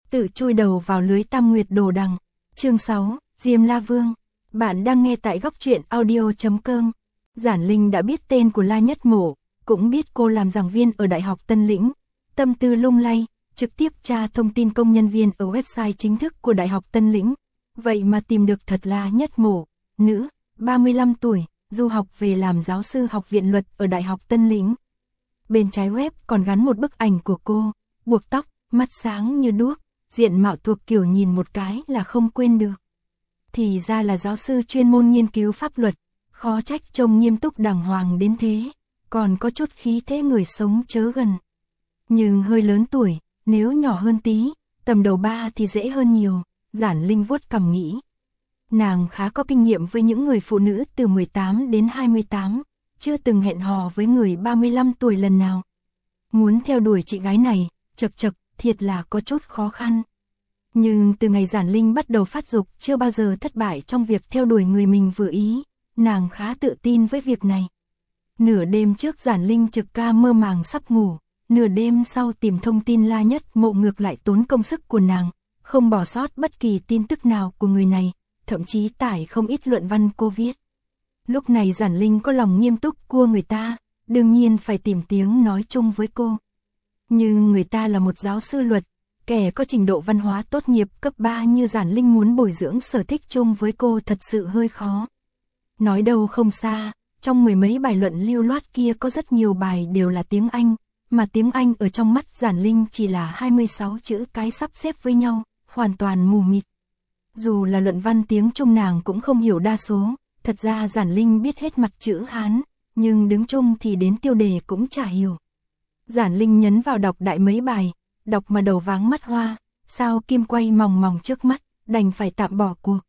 tự chui đầu vào lưới Tam Nguyệt Đồ Đằng. Chương 6, Diêm La Vương. Bạn đang nghe tại góc truyện audio.com. Giản Linh đã biết tên của La Nhất Mộ, cũng biết cô làm giảng viên ở Đại học Tân Lĩnh. Tâm tư lung lay, trực tiếp tra thông tin công nhân viên ở website chính thức của Đại học Tân Lĩnh. Vậy mà tìm được thật La Nhất Mộ, nữ, 35 tuổi, du học về làm giáo sư học viện luật ở Đại học Tân Lĩnh. Bên trái web còn gắn một bức ảnh của cô, buộc tóc, mắt sáng như đuốc, diện mạo thuộc kiểu nhìn một cái là không quên được. Thì ra là giáo sư chuyên môn nghiên cứu pháp luật, khó trách trông nghiêm túc đàng hoàng đến thế, còn có chút khí thế người sống chớ gần. Nhưng hơi lớn tuổi, nếu nhỏ hơn tí, tầm đầu 3 thì dễ hơn nhiều, Giản Linh vuốt cằm nghĩ. Nàng khá có kinh nghiệm với những người phụ nữ từ 18 đến 28, chưa từng hẹn hò với người 35 tuổi lần nào. Muốn theo đuổi chị gái này, chật thiệt là có chút khó khăn. Nhưng từ ngày Giản Linh bắt đầu phát dục chưa bao giờ thất bại trong việc theo đuổi người mình vừa ý, nàng khá tự tin với việc này. Nửa đêm trước Giản Linh trực ca mơ màng sắp ngủ, nửa đêm sau tìm thông tin La Nhất Mộ ngược lại tốn công sức của nàng, không bỏ sót bất kỳ tin tức nào của người này, thậm chí tải không ít luận văn cô viết. Lúc này Giản Linh có lòng nghiêm túc cua người ta, đương nhiên phải tìm tiếng nói chung với cô. Nhưng người ta là một giáo sư luật, kẻ có trình độ văn hóa tốt nghiệp cấp 3 như Giản Linh muốn bồi dưỡng sở thích chung với cô thật sự hơi khó. Nói đâu không xa, trong mười mấy bài luận lưu loát kia có rất nhiều bài đều là tiếng Anh, mà tiếng Anh ở trong mắt Giản Linh chỉ là 26 chữ cái sắp xếp với nhau, hoàn toàn mù mịt. Dù là luận văn tiếng Trung nàng cũng không hiểu đa số, thật ra Giản Linh biết hết mặt chữ Hán, nhưng đứng chung thì đến tiêu đề cũng chả hiểu. Giản Linh nhấn vào đọc đại mấy bài, đọc mà đầu váng mắt hoa, sao kim quay mòng mòng trước mắt, đành phải tạm bỏ cuộc.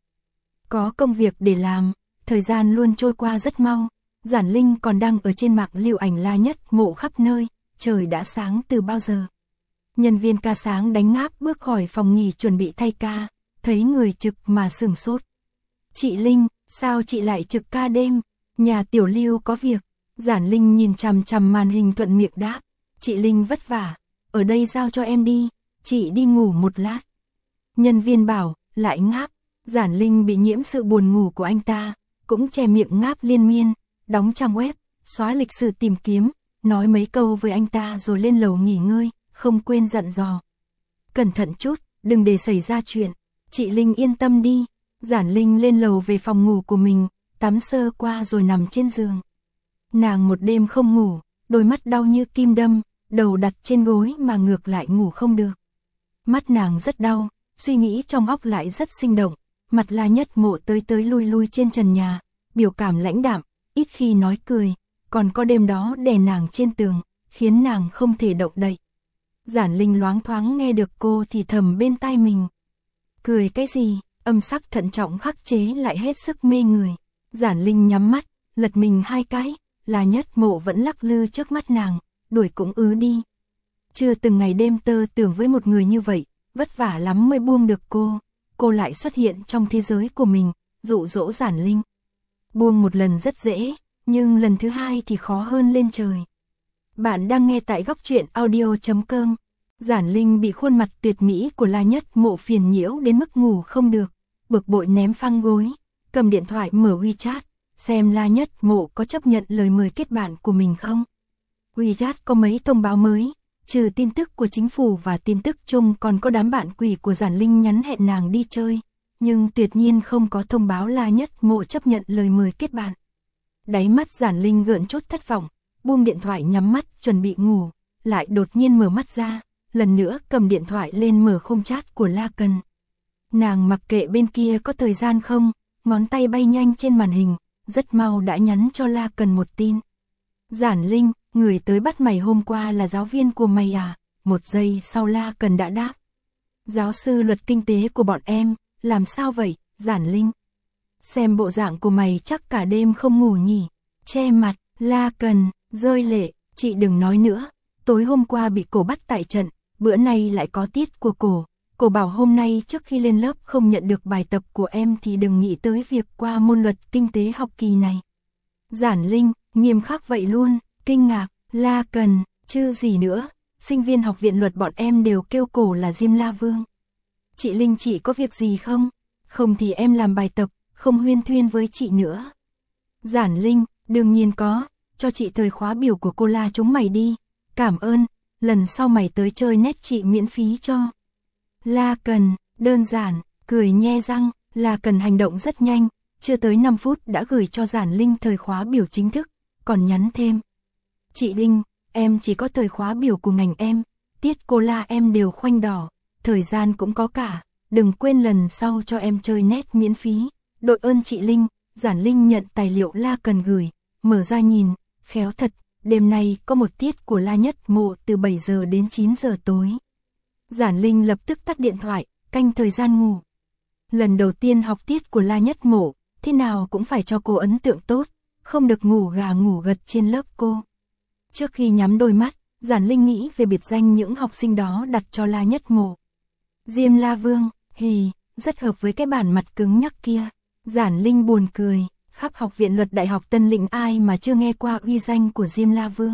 Có công việc để làm, thời gian luôn trôi qua rất mau, Giản Linh còn đang ở trên mạng lưu ảnh La Nhất Mộ khắp nơi, trời đã sáng từ bao giờ. Nhân viên ca sáng đánh ngáp bước khỏi phòng nghỉ chuẩn bị thay ca, thấy người trực mà sửng sốt. Chị Linh, sao chị lại trực ca đêm? Nhà Tiểu Lưu có việc. Giản Linh nhìn chằm chằm màn hình thuận miệng đáp. Chị Linh vất vả, ở đây giao cho em đi, chị đi ngủ một lát. Nhân viên bảo, lại ngáp. Giản Linh bị nhiễm sự buồn ngủ của anh ta, cũng che miệng ngáp liên miên, đóng trang web, xóa lịch sử tìm kiếm, nói mấy câu với anh ta rồi lên lầu nghỉ ngơi, không quên dặn dò. Cẩn thận chút, đừng để xảy ra chuyện. Chị Linh yên tâm đi. Giản Linh lên lầu về phòng ngủ của mình, tắm sơ qua rồi nằm trên giường. Nàng một đêm không ngủ, đôi mắt đau như kim đâm, đầu đặt trên gối mà ngược lại ngủ không được. Mắt nàng rất đau, suy nghĩ trong óc lại rất sinh động, mặt La Nhất Mộ tới lui lui trên trần nhà, biểu cảm lãnh đạm, ít khi nói cười, còn có đêm đó đè nàng trên tường, khiến nàng không thể động đậy. Giản Linh loáng thoáng nghe được cô thì thầm bên tai mình. Cười cái gì, âm sắc thận trọng khắc chế lại hết sức mê người. Giản Linh nhắm mắt, lật mình hai cái, La Nhất Mộ vẫn lắc lư trước mắt nàng, đuổi cũng đi. Chưa từng ngày đêm tơ tưởng với một người như vậy, vất vả lắm mới buông được cô lại xuất hiện trong thế giới của mình, dụ dỗ Giản Linh. Buông một lần rất dễ, nhưng lần thứ hai thì khó hơn lên trời. Bạn đang nghe tại góc truyện audio.com. Giản Linh bị khuôn mặt tuyệt mỹ của La Nhất Mộ phiền nhiễu đến mức ngủ không được, bực bội ném phăng gối, cầm điện thoại mở WeChat, xem La Nhất Mộ có chấp nhận lời mời kết bạn của mình không. WeChat có mấy thông báo mới, trừ tin tức của chính phủ và tin tức chung còn có đám bạn quỷ của Giản Linh nhắn hẹn nàng đi chơi, nhưng tuyệt nhiên không có thông báo La Nhất Mộ chấp nhận lời mời kết bạn. Đáy mắt Giản Linh gợn chút thất vọng, buông điện thoại nhắm mắt chuẩn bị ngủ, lại đột nhiên mở mắt ra, lần nữa cầm điện thoại lên mở khung chat của La Cần. Nàng mặc kệ bên kia có thời gian không, ngón tay bay nhanh trên màn hình, rất mau đã nhắn cho La Cần một tin. Giản Linh, người tới bắt mày hôm qua là giáo viên của mày à? Một giây sau La Cần đã đáp. Giáo sư luật kinh tế của bọn em, làm sao vậy, Giản Linh? Xem bộ dạng của mày chắc cả đêm không ngủ nhỉ? Che mặt, La Cần, rơi lệ, chị đừng nói nữa. Tối hôm qua bị cổ bắt tại trận, bữa nay lại có tiết của cổ. Cổ bảo hôm nay trước khi lên lớp không nhận được bài tập của em thì đừng nghĩ tới việc qua môn luật kinh tế học kỳ này. Giản Linh, nghiêm khắc vậy luôn, kinh ngạc, La Cần, chứ gì nữa, sinh viên học viện luật bọn em đều kêu cổ là Diêm La Vương. Chị Linh chị có việc gì không? Không thì em làm bài tập, không huyên thuyên với chị nữa. Giản Linh, đương nhiên có, cho chị thời khóa biểu của cô La chúng mày đi. Cảm ơn, lần sau mày tới chơi nét chị miễn phí cho. La Cần, đơn giản, cười nhe răng, La Cần hành động rất nhanh, chưa tới 5 phút đã gửi cho Giản Linh thời khóa biểu chính thức, còn nhắn thêm. Chị Linh, em chỉ có thời khóa biểu của ngành em, tiết cô La em đều khoanh đỏ, thời gian cũng có cả, đừng quên lần sau cho em chơi nét miễn phí. Đội ơn chị Linh. Giản Linh nhận tài liệu La Cần gửi, mở ra nhìn, khéo thật, đêm nay có một tiết của La Nhất Mộ từ 7 giờ đến 9 giờ tối. Giản Linh lập tức tắt điện thoại, canh thời gian ngủ. Lần đầu tiên học tiết của La Nhất Mộ, thế nào cũng phải cho cô ấn tượng tốt, không được ngủ gà ngủ gật trên lớp cô. Trước khi nhắm đôi mắt, Giản Linh nghĩ về biệt danh những học sinh đó đặt cho La Nhất Mộ. Diêm La Vương, hì, rất hợp với cái bản mặt cứng nhắc kia. Giản Linh buồn cười, khắp học viện luật Đại học Tân Lĩnh ai mà chưa nghe qua uy danh của Diêm La Vương.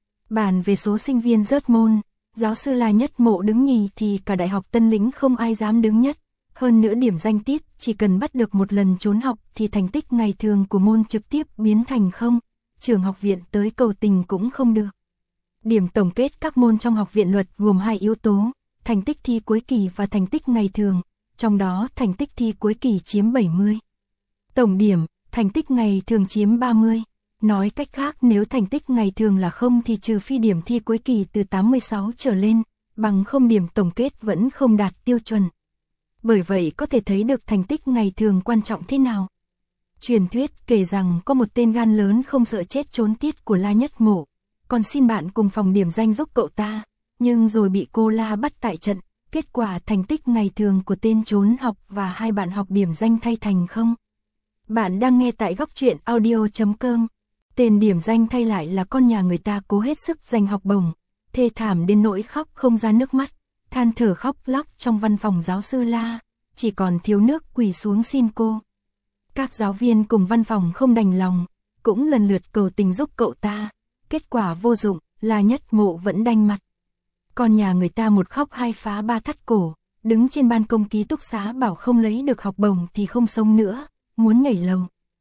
Bàn về số sinh viên rớt môn, giáo sư La Nhất Mộ đứng nhì thì cả Đại học Tân Lĩnh không ai dám đứng nhất. Hơn nữa điểm danh tiết, chỉ cần bắt được một lần trốn học thì thành tích ngày thường của môn trực tiếp biến thành không, trường học viện tới cầu tình cũng không được. Điểm tổng kết các môn trong học viện luật gồm 2 yếu tố, thành tích thi cuối kỳ và thành tích ngày thường, trong đó thành tích thi cuối kỳ chiếm 70. Tổng điểm, thành tích ngày thường chiếm 30. Nói cách khác nếu thành tích ngày thường là 0 thì trừ phi điểm thi cuối kỳ từ 86 trở lên, bằng không điểm tổng kết vẫn không đạt tiêu chuẩn. Bởi vậy có thể thấy được thành tích ngày thường quan trọng thế nào. Truyền thuyết kể rằng có một tên gan lớn không sợ chết trốn tiết của La Nhất Mộ, còn xin bạn cùng phòng điểm danh giúp cậu ta, nhưng rồi bị cô La bắt tại trận, kết quả thành tích ngày thường của tên trốn học và 2 bạn học điểm danh thay thành không. Bạn đang nghe tại góc truyện audio.com. Tên điểm danh thay lại là con nhà người ta cố hết sức giành học bổng, thê thảm đến nỗi khóc không ra nước mắt, than thở khóc lóc trong văn phòng giáo sư La, chỉ còn thiếu nước quỳ xuống xin cô. Các giáo viên cùng văn phòng không đành lòng, cũng lần lượt cầu tình giúp cậu ta, kết quả vô dụng, La Nhất Mộ vẫn đanh mặt. Con nhà người ta một khóc 2 phá 3 thắt cổ, đứng trên ban công ký túc xá bảo không lấy được học bổng thì không sống nữa, muốn nhảy lầu.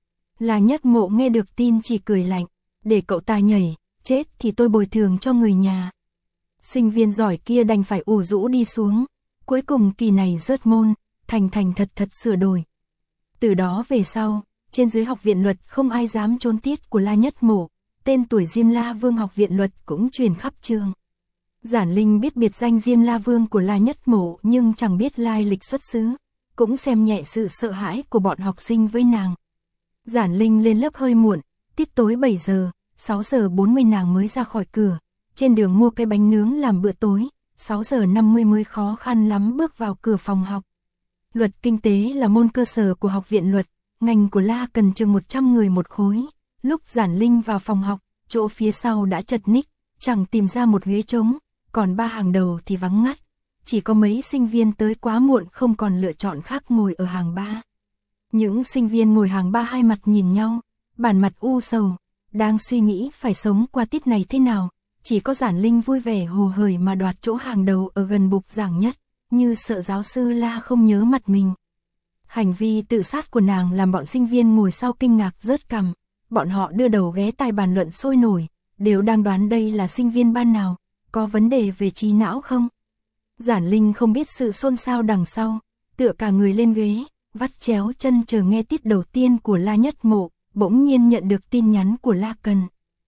La Nhất Mộ nghe được tin chỉ cười lạnh, để cậu ta nhảy, chết thì tôi bồi thường cho người nhà. Sinh viên giỏi kia đành phải ủ rũ đi xuống, cuối cùng kỳ này rớt môn, thành thật sửa đổi. Từ đó về sau, trên dưới học viện luật không ai dám trốn tiết của La Nhất Mộ, tên tuổi Diêm La Vương học viện luật cũng truyền khắp trường. Giản Linh biết biệt danh Diêm La Vương của La Nhất Mộ nhưng chẳng biết lai lịch xuất xứ, cũng xem nhẹ sự sợ hãi của bọn học sinh với nàng. Giản Linh lên lớp hơi muộn, tiết tối 7 giờ, 6 giờ 40 nàng mới ra khỏi cửa, trên đường mua cái bánh nướng làm bữa tối, 6 giờ 50 mới khó khăn lắm bước vào cửa phòng học. Luật kinh tế là môn cơ sở của học viện luật, ngành của La cần chừng 100 người một khối. Lúc Giản Linh vào phòng học, chỗ phía sau đã chật ních, chẳng tìm ra một ghế trống, còn 3 hàng đầu thì vắng ngắt. Chỉ có mấy sinh viên tới quá muộn không còn lựa chọn khác ngồi ở hàng 3. Những sinh viên ngồi hàng 3 hai mặt nhìn nhau, bản mặt u sầu, đang suy nghĩ phải sống qua tiết này thế nào. Chỉ có Giản Linh vui vẻ hồ hởi mà đoạt chỗ hàng đầu ở gần bục giảng nhất, như sợ giáo sư La không nhớ mặt mình. Hành vi tự sát của nàng làm bọn sinh viên ngồi sau kinh ngạc rớt cằm, bọn họ đưa đầu ghé tai bàn luận sôi nổi, đều đang đoán đây là sinh viên ban nào, có vấn đề về trí não không. Giản Linh không biết sự xôn xao đằng sau, tựa cả người lên ghế, vắt chéo chân chờ nghe tiết đầu tiên của La Nhất Mộ, bỗng nhiên nhận được tin nhắn của La Cần.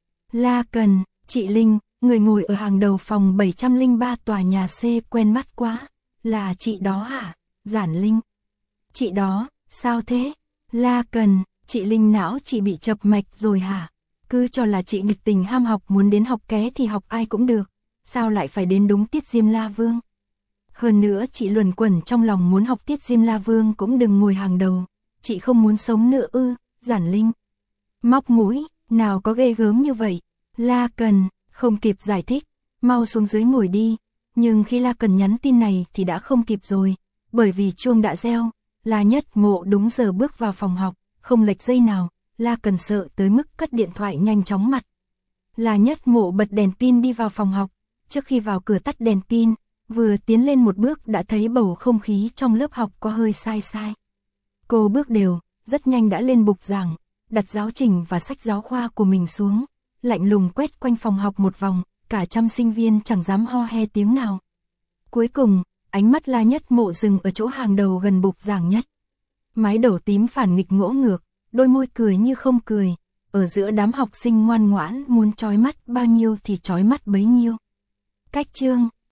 La Cần, chị Linh, người ngồi ở hàng đầu phòng 703 tòa nhà C quen mắt quá, là chị đó hả? Giản Linh. Chị đó, sao thế? La Cần, chị Linh não chị bị chập mạch rồi hả? Cứ cho là chị nghịch tình ham học muốn đến học ké thì học ai cũng được, sao lại phải đến đúng tiết Diêm La Vương? Hơn nữa chị luẩn quẩn trong lòng muốn học tiết Diêm La Vương cũng đừng ngồi hàng đầu, chị không muốn sống nữa ư? Giản Linh. Móc mũi, nào có ghê gớm như vậy? La Cần, không kịp giải thích, mau xuống dưới ngồi đi, nhưng khi La Cần nhắn tin này thì đã không kịp rồi, bởi vì chuông đã reo, La Nhất Mộ đúng giờ bước vào phòng học, không lệch giây nào, La Cần sợ tới mức cất điện thoại nhanh chóng mặt. La Nhất Mộ bật đèn pin đi vào phòng học, trước khi vào cửa tắt đèn pin, Vừa tiến lên một bước đã thấy bầu không khí trong lớp học có hơi sai sai. Cô bước đều, rất nhanh đã lên bục giảng, đặt giáo trình và sách giáo khoa của mình xuống, lạnh lùng quét quanh phòng học một vòng, cả trăm sinh viên chẳng dám ho he tiếng nào. Cuối cùng, ánh mắt La Nhất Mộ dừng ở chỗ hàng đầu gần bục giảng nhất. Mái đầu tím phản nghịch ngỗ ngược, đôi môi cười như không cười, ở giữa đám học sinh ngoan ngoãn muốn chói mắt bao nhiêu thì chói mắt bấy nhiêu. Cách chương